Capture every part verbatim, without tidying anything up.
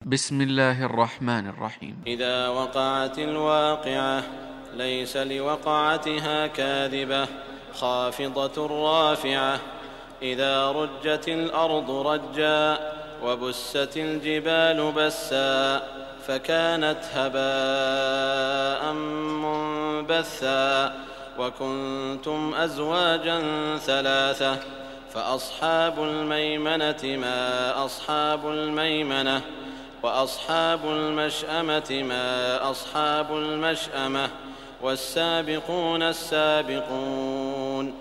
بسم الله الرحمن الرحيم. إذا وقعت الواقعة ليس لوقعتها كاذبة خافضة رافعة. إذا رجت الأرض رجا وبست الجبال بسا فكانت هباء منبثا. وكنتم أزواجا ثلاثة فأصحاب الميمنة ما أصحاب الميمنة وأصحاب المشأمة ما أصحاب المشأمة والسابقون السابقون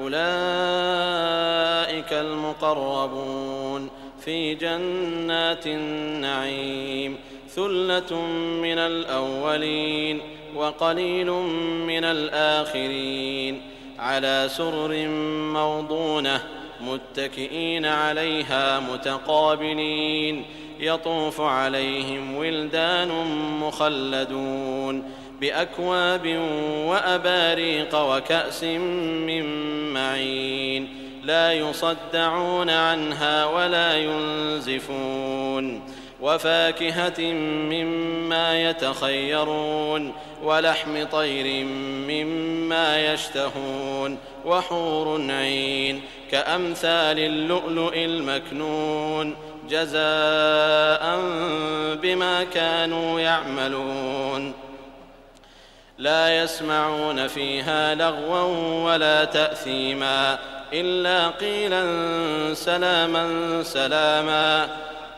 أولئك المقربون في جنات النعيم. ثلة من الأولين وقليل من الآخرين على سرر موضونة متكئين عليها متقابلين يطوف عليهم ولدان مخلدون بأكواب وأباريق وكأس من معين لا يصدعون عنها ولا ينزفون. وفاكهة مما يتخيرون ولحم طير مما يشتهون وحور عين كأمثال اللؤلؤ المكنون جزاء بما كانوا يعملون. لا يسمعون فيها لغوا ولا تأثيما إلا قيلا سلاما سلاما.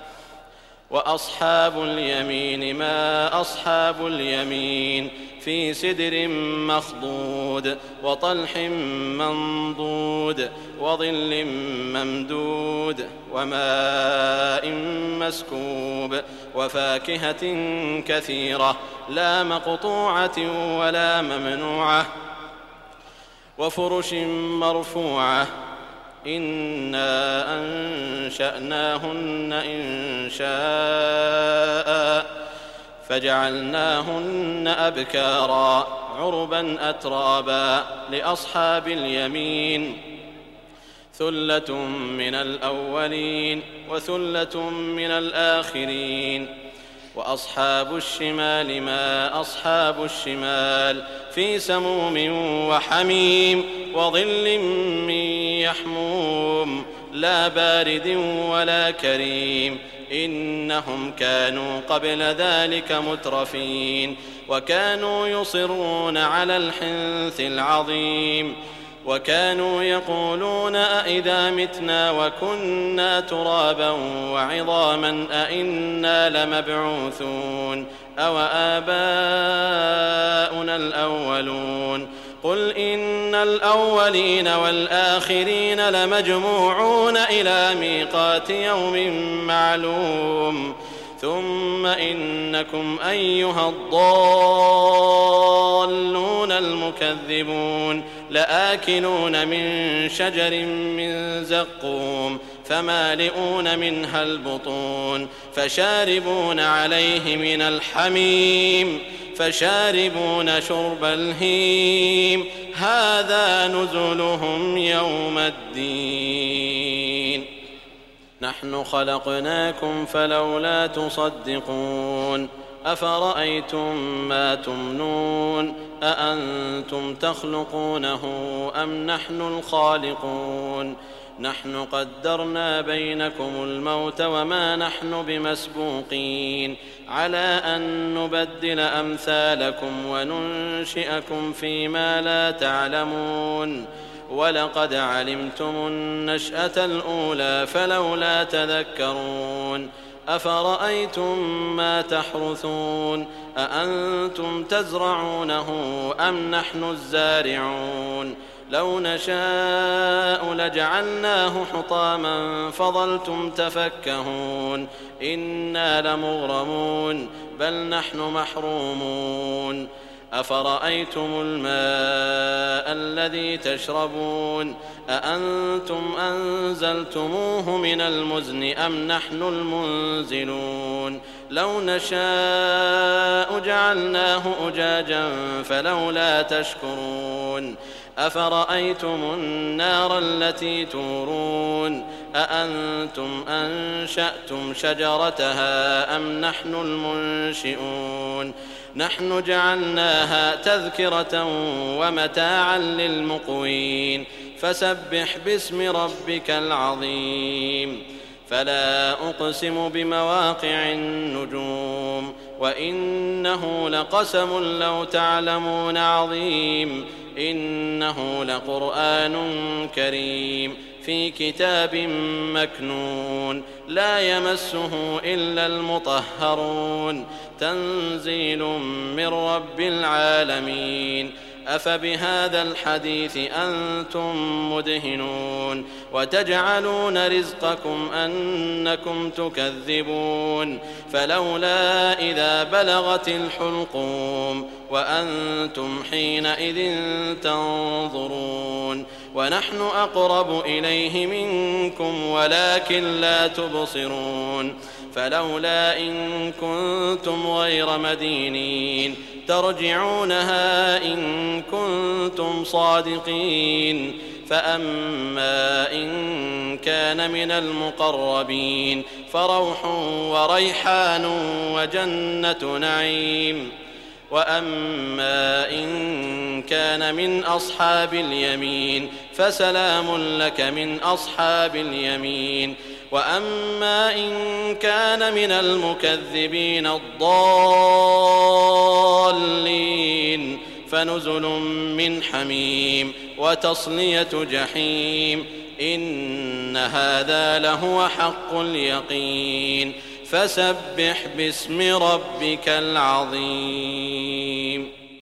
وأصحاب اليمين ما أصحاب اليمين في سدر مخضود وطلح منضود وظل ممدود وماء مسكوب وفاكهة كثيرة لا مقطوعة ولا ممنوعة وفرش مرفوعة. إنا أنشأناهن إنشاء فجعلناهن أبكارا عربا أترابا لأصحاب اليمين. ثلة من الأولين وثلة من الآخرين. وأصحاب الشمال ما أصحاب الشمال في سموم وحميم وظل من يحموم لا بارد ولا كريم. إنهم كانوا قبل ذلك مترفين وكانوا يصرون على الحنث العظيم وكانوا يقولون أئذا متنا وكنا ترابا وعظاما أئنا لمبعوثون أو آباؤنا الأولون. قل إن الأولين والآخرين لمجموعون إلى ميقات يوم معلوم. ثم إنكم أيها الضالون المكذبون لآكلون من شجر من زقوم فمالئون منها البطون فشاربون عليه من الحميم فشاربون شرب الهيم هذا نزلهم يوم الدين. نحن خلقناكم فلولا تصدقون. أفرأيتم ما تمنون أأنتم تخلقونه أم نحن الخالقون. نحن قدرنا بينكم الموت وما نحن بمسبوقين على أن نبدل أمثالكم وننشئكم فيما لا تعلمون. ولقد علمتم النشأة الأولى فلولا تذكرون. أفرأيتم ما تحرثون أأنتم تزرعونه أم نحن الزارعون. لو نشاء لجعلناه حطاما فظلتم تفكهون. إنا لمغرمون بل نحن محرومون. أفرأيتم الماء الذي تشربون أأنتم أنزلتموه من المزن أم نحن المنزلون. لو نشاء جعلناه أجاجا فلولا تشكرون. أفرأيتم النار التي تورون أأنتم أنشأتم شجرتها أم نحن المنشئون نحن جعلناها تذكرة ومتاعا للمقوين فسبح باسم ربك العظيم فلا أقسم بمواقع النجوم وإنه لقسم لو تعلمون عظيم إنه لقرآن كريم في كتاب مكنون لا يمسه إلا المطهرون تنزيل من رب العالمين أفبهذا الحديث أنتم مدهنون وتجعلون رزقكم أنكم تكذبون فلولا إذا بلغت الحلقوم وأنتم حينئذ تنظرون ونحن أقرب إليه منكم ولكن لا تبصرون فلولا إن كنتم غير مدينين ترجعونها إن كنتم صادقين فأما إن كان من المقربين فروح وريحان وجنة نعيم وأما إن كان من أصحاب اليمين فسلام لك من أصحاب اليمين وأما إن كان من المكذبين الضالين فنزل من حميم وتصلية جحيم إن هذا لهو حق اليقين فسبح باسم ربك العظيم.